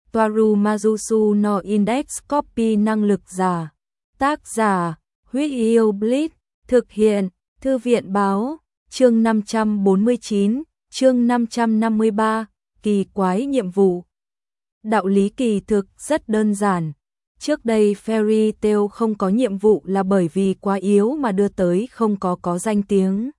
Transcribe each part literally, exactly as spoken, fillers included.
Toaru Majusu no Index Copy năng lực giả. Tác giả, Huyết Yêu Blitz, thực hiện, Thư viện báo, chương năm trăm bốn mươi chín, chương năm trăm năm mươi ba, kỳ quái nhiệm vụ. Đạo lý kỳ thực rất đơn giản. Trước đây Fairy Tail không có nhiệm vụ là bởi vì quá yếu mà đưa tới không có có danh tiếng.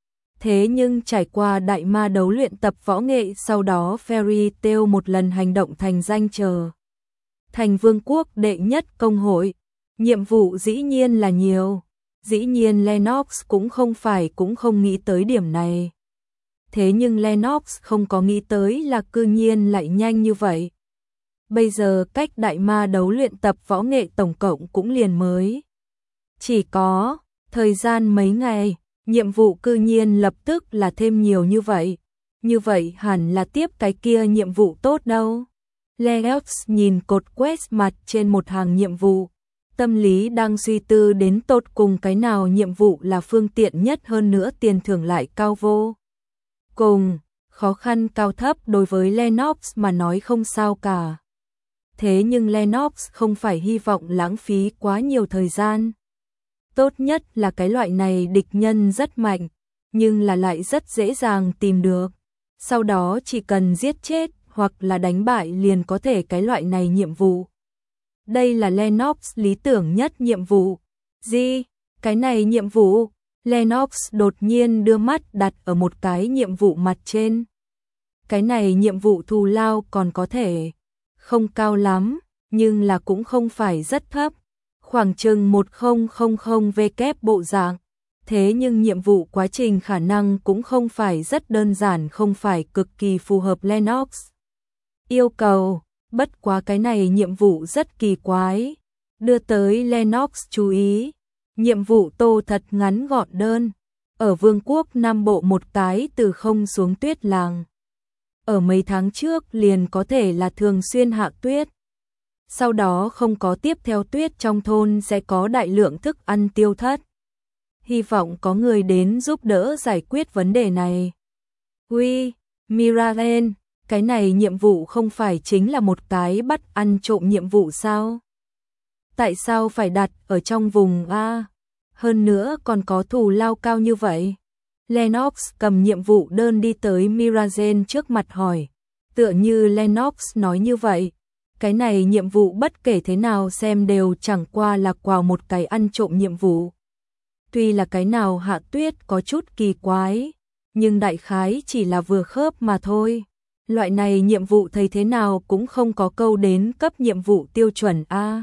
Thế nhưng trải qua đại ma đấu luyện tập võ nghệ, sau đó Fairy Tail một lần hành động thành danh chờ thành vương quốc đệ nhất công hội. Nhiệm vụ dĩ nhiên là nhiều. Dĩ nhiên Lennox cũng không phải cũng không nghĩ tới điểm này. Thế nhưng Lennox không có nghĩ tới là cư nhiên lại nhanh như vậy. Bây giờ cách đại ma đấu luyện tập võ nghệ tổng cộng cũng liền mới chỉ có thời gian mấy ngày, nhiệm vụ cư nhiên lập tức là thêm nhiều như vậy. Như vậy hẳn là tiếp cái kia nhiệm vụ tốt đâu. Lennox nhìn cột quest mặt trên một hàng nhiệm vụ, tâm lý đang suy tư đến tột cùng cái nào nhiệm vụ là phương tiện nhất, hơn nữa tiền thưởng lại cao vô cùng. Khó khăn cao thấp đối với Lennox mà nói không sao cả. Thế nhưng Lennox không phải hy vọng lãng phí quá nhiều thời gian. Tốt nhất là cái loại này địch nhân rất mạnh, nhưng là lại rất dễ dàng tìm được. Sau đó chỉ cần giết chết hoặc là đánh bại liền có thể cái loại này nhiệm vụ. Đây là Lennox lý tưởng nhất nhiệm vụ. Gì? Cái này nhiệm vụ? Lennox đột nhiên đưa mắt đặt ở một cái nhiệm vụ mặt trên. Cái này nhiệm vụ thù lao còn có thể không cao lắm, nhưng là cũng không phải rất thấp. Khoảng chừng một nghìn W bộ dạng. Thế nhưng nhiệm vụ quá trình khả năng cũng không phải rất đơn giản, không phải cực kỳ phù hợp Lennox yêu cầu. Bất quá cái này nhiệm vụ rất kỳ quái, đưa tới Lennox chú ý. Nhiệm vụ tô thật ngắn gọn đơn. Ở vương quốc Nam Bộ một cái từ không xuống tuyết làng. Ở mấy tháng trước liền có thể là thường xuyên hạ tuyết. Sau đó không có tiếp theo tuyết, trong thôn sẽ có đại lượng thức ăn tiêu thất. Hy vọng có người đến giúp đỡ giải quyết vấn đề này. Uy, Miraren, cái này nhiệm vụ không phải chính là một cái bắt ăn trộm nhiệm vụ sao? Tại sao phải đặt ở trong vùng A? Hơn nữa còn có thù lao cao như vậy. Lennox cầm nhiệm vụ đơn đi tới Miraren trước mặt hỏi. Tựa như Lennox nói như vậy, cái này nhiệm vụ bất kể thế nào xem đều chẳng qua là quào một cái ăn trộm nhiệm vụ. Tuy là cái nào hạ tuyết có chút kỳ quái, nhưng đại khái chỉ là vừa khớp mà thôi. Loại này nhiệm vụ thấy thế nào cũng không có câu đến cấp nhiệm vụ tiêu chuẩn A.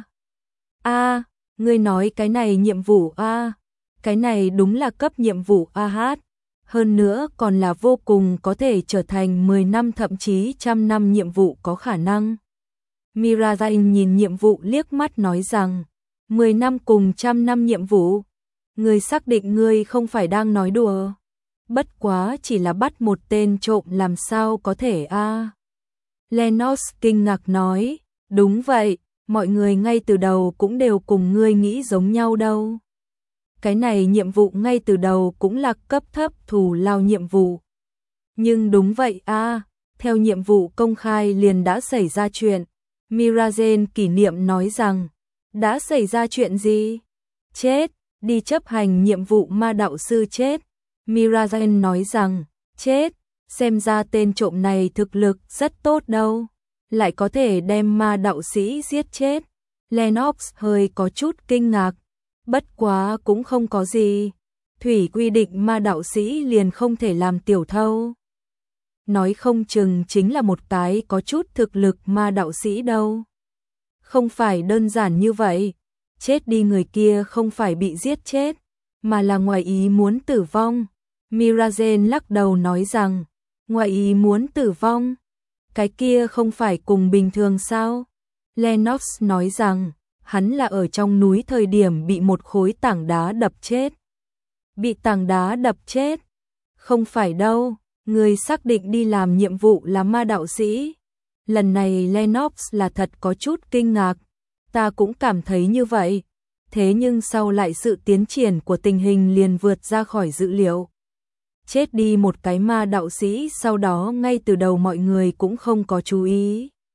A, ngươi nói cái này nhiệm vụ A, cái này đúng là cấp nhiệm vụ A H. Hơn nữa còn là vô cùng có thể trở thành mười năm thậm chí trăm năm nhiệm vụ có khả năng. Miraren nhìn nhiệm vụ liếc mắt nói rằng, mười năm cùng trăm năm nhiệm vụ, ngươi xác định ngươi không phải đang nói đùa. Bất quá chỉ là bắt một tên trộm làm sao có thể a? À? Lennox kinh ngạc nói, đúng vậy, mọi người ngay từ đầu cũng đều cùng ngươi nghĩ giống nhau đâu. Cái này nhiệm vụ ngay từ đầu cũng là cấp thấp thù lao nhiệm vụ. Nhưng đúng vậy a, à, theo nhiệm vụ công khai liền đã xảy ra chuyện. Miraren kỷ niệm nói rằng, đã xảy ra chuyện gì? Chết, đi chấp hành nhiệm vụ ma đạo sư chết. Miraren nói rằng, chết, xem ra tên trộm này thực lực rất tốt đâu, lại có thể đem ma đạo sĩ giết chết. Lennox hơi có chút kinh ngạc, bất quá cũng không có gì. Thủy quy định ma đạo sĩ liền không thể làm tiểu thâu. Nói không chừng chính là một cái có chút thực lực ma đạo sĩ đâu. Không phải đơn giản như vậy, chết đi người kia không phải bị giết chết, mà là ngoài ý muốn tử vong. Miraren lắc đầu nói rằng, ngoài ý muốn tử vong, cái kia không phải cùng bình thường sao? Lennox nói rằng, hắn là ở trong núi thời điểm bị một khối tảng đá đập chết. Bị tảng đá đập chết? Không phải đâu, người xác định đi làm nhiệm vụ là ma đạo sĩ. Lần này Lennox là thật có chút kinh ngạc, ta cũng cảm thấy như vậy. Thế nhưng sau lại sự tiến triển của tình hình liền vượt ra khỏi dự liệu. Chết đi một cái ma đạo sĩ, sau đó ngay từ đầu mọi người cũng không có chú ý.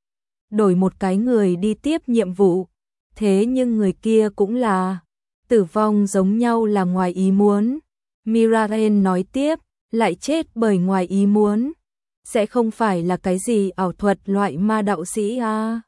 đổi một cái người đi tiếp nhiệm vụ. Thế nhưng người kia cũng là tử vong giống nhau là ngoài ý muốn. Miraren nói tiếp, lại chết bởi ngoài ý muốn. Sẽ không phải là cái gì ảo thuật loại ma đạo sĩ à?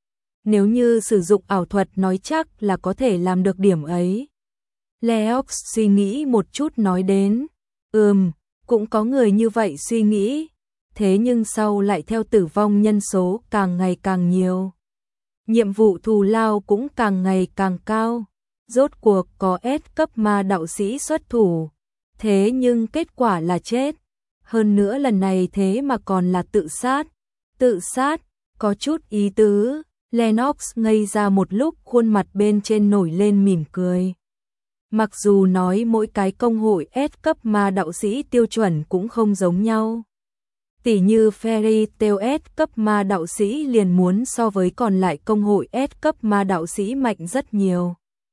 Nếu như sử dụng ảo thuật nói chắc là có thể làm được điểm ấy. Leox suy nghĩ một chút nói đến, ừm, cũng có người như vậy suy nghĩ, thế nhưng sau lại theo tử vong nhân số càng ngày càng nhiều. Nhiệm vụ thù lao cũng càng ngày càng cao, rốt cuộc có S cấp ma đạo sĩ xuất thủ, thế nhưng kết quả là chết. Hơn nữa lần này thế mà còn là tự sát, tự sát, có chút ý tứ. Lennox ngây ra một lúc, khuôn mặt bên trên nổi lên mỉm cười. Mặc dù nói mỗi cái công hội S cấp ma đạo sĩ tiêu chuẩn cũng không giống nhau. Tỉ như Fairy Tail S cấp ma đạo sĩ liền muốn so với còn lại công hội S cấp ma đạo sĩ mạnh rất nhiều.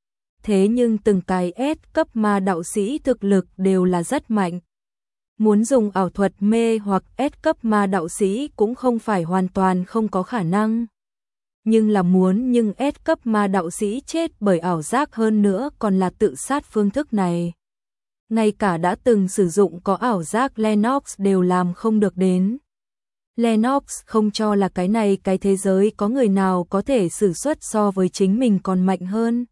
Thế nhưng từng cái S cấp ma đạo sĩ thực lực đều là rất mạnh. Muốn dùng ảo thuật mê hoặc S cấp ma đạo sĩ cũng không phải hoàn toàn không có khả năng. Nhưng là muốn nhưng S cấp ma đạo sĩ chết bởi ảo giác hơn nữa còn là tự sát phương thức này. Ngay cả đã từng sử dụng có ảo giác Lennox đều làm không được đến. Lennox không cho là cái này cái thế giới có người nào có thể sử xuất so với chính mình còn mạnh hơn.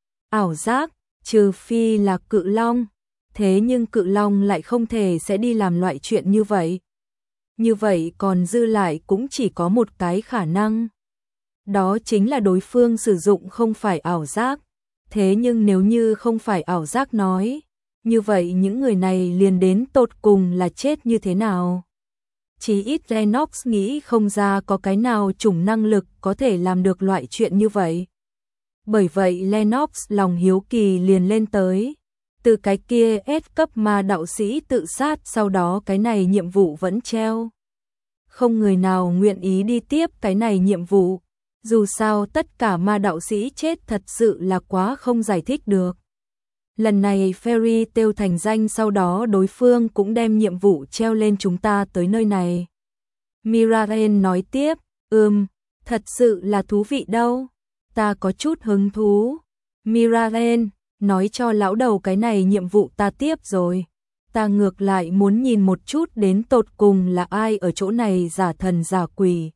Ảo giác, trừ phi là cự long. Thế nhưng cự long lại không thể sẽ đi làm loại chuyện như vậy. Như vậy còn dư lại cũng chỉ có một cái khả năng. Đó chính là đối phương sử dụng không phải ảo giác. Thế nhưng nếu như không phải ảo giác nói, như vậy những người này liền đến tột cùng là chết như thế nào? Chí ít Lennox nghĩ không ra có cái nào chủng năng lực có thể làm được loại chuyện như vậy. Bởi vậy Lennox lòng hiếu kỳ liền lên tới. Từ cái kia S cấp ma đạo sĩ tự sát, sau đó cái này nhiệm vụ vẫn treo. Không người nào nguyện ý đi tiếp cái này nhiệm vụ. Dù sao tất cả ma đạo sĩ chết thật sự là quá không giải thích được. Lần này Fairy Tail thành danh, sau đó đối phương cũng đem nhiệm vụ treo lên chúng ta tới nơi này. Miraren nói tiếp, ừm, thật sự là thú vị đâu. Ta có chút hứng thú. Miraren, nói cho lão đầu cái này nhiệm vụ ta tiếp rồi. Ta ngược lại muốn nhìn một chút đến tột cùng là ai ở chỗ này giả thần giả quỷ.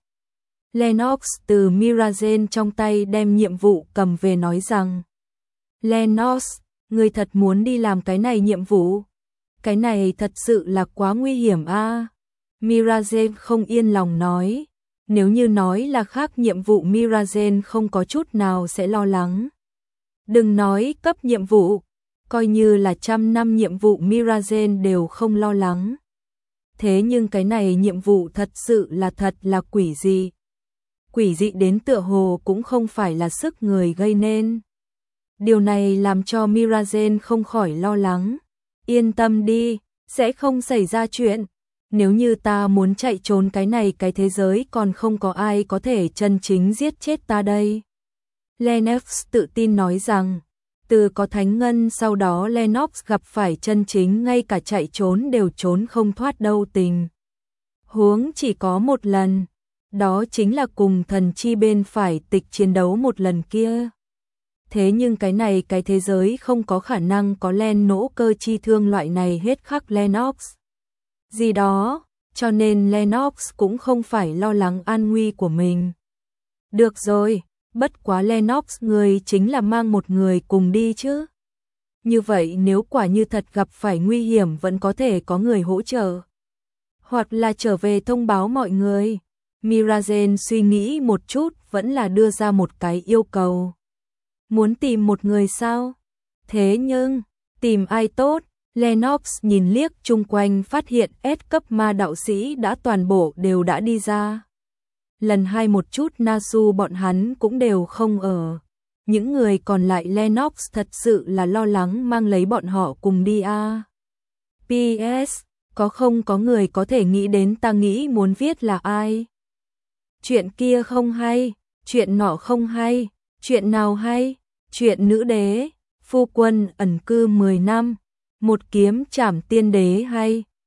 Lennox từ Miraren trong tay đem nhiệm vụ cầm về nói rằng, Lennox, ngươi thật muốn đi làm cái này nhiệm vụ? Cái này thật sự là quá nguy hiểm a. À? Miraren không yên lòng nói, nếu như nói là khác nhiệm vụ Miraren không có chút nào sẽ lo lắng. Đừng nói cấp nhiệm vụ, coi như là trăm năm nhiệm vụ Miraren đều không lo lắng. Thế nhưng cái này nhiệm vụ thật sự là thật là quỷ dị. Quỷ dị đến tựa hồ cũng không phải là sức người gây nên. Điều này làm cho Miraren không khỏi lo lắng. Yên tâm đi, sẽ không xảy ra chuyện. Nếu như ta muốn chạy trốn cái này cái thế giới còn không có ai có thể chân chính giết chết ta đây. Lennox tự tin nói rằng, từ có thánh ngân sau đó Lennox gặp phải chân chính ngay cả chạy trốn đều trốn không thoát đâu tình. Huống chỉ có một lần, đó chính là cùng thần chi bên phải tịch chiến đấu một lần kia. Thế nhưng cái này cái thế giới không có khả năng có len nỗ cơ chi thương loại này hết khắc Lennox. Gì đó, cho nên Lennox cũng không phải lo lắng an nguy của mình. Được rồi, bất quá Lennox người chính là mang một người cùng đi chứ. Như vậy nếu quả như thật gặp phải nguy hiểm vẫn có thể có người hỗ trợ. Hoặc là trở về thông báo mọi người. Miraren suy nghĩ một chút vẫn là đưa ra một cái yêu cầu. Muốn tìm một người sao? Thế nhưng, tìm ai tốt? Lennox nhìn liếc chung quanh phát hiện S cấp ma đạo sĩ đã toàn bộ đều đã đi ra. Lần hai một chút Nasu bọn hắn cũng đều không ở. Những người còn lại Lennox thật sự là lo lắng mang lấy bọn họ cùng đi a. pê ét, có không có người có thể nghĩ đến ta nghĩ muốn viết là ai? Chuyện kia không hay, chuyện nọ không hay, chuyện nào hay? Chuyện nữ đế, phu quân ẩn cư mười năm, một kiếm trảm tiên đế hay?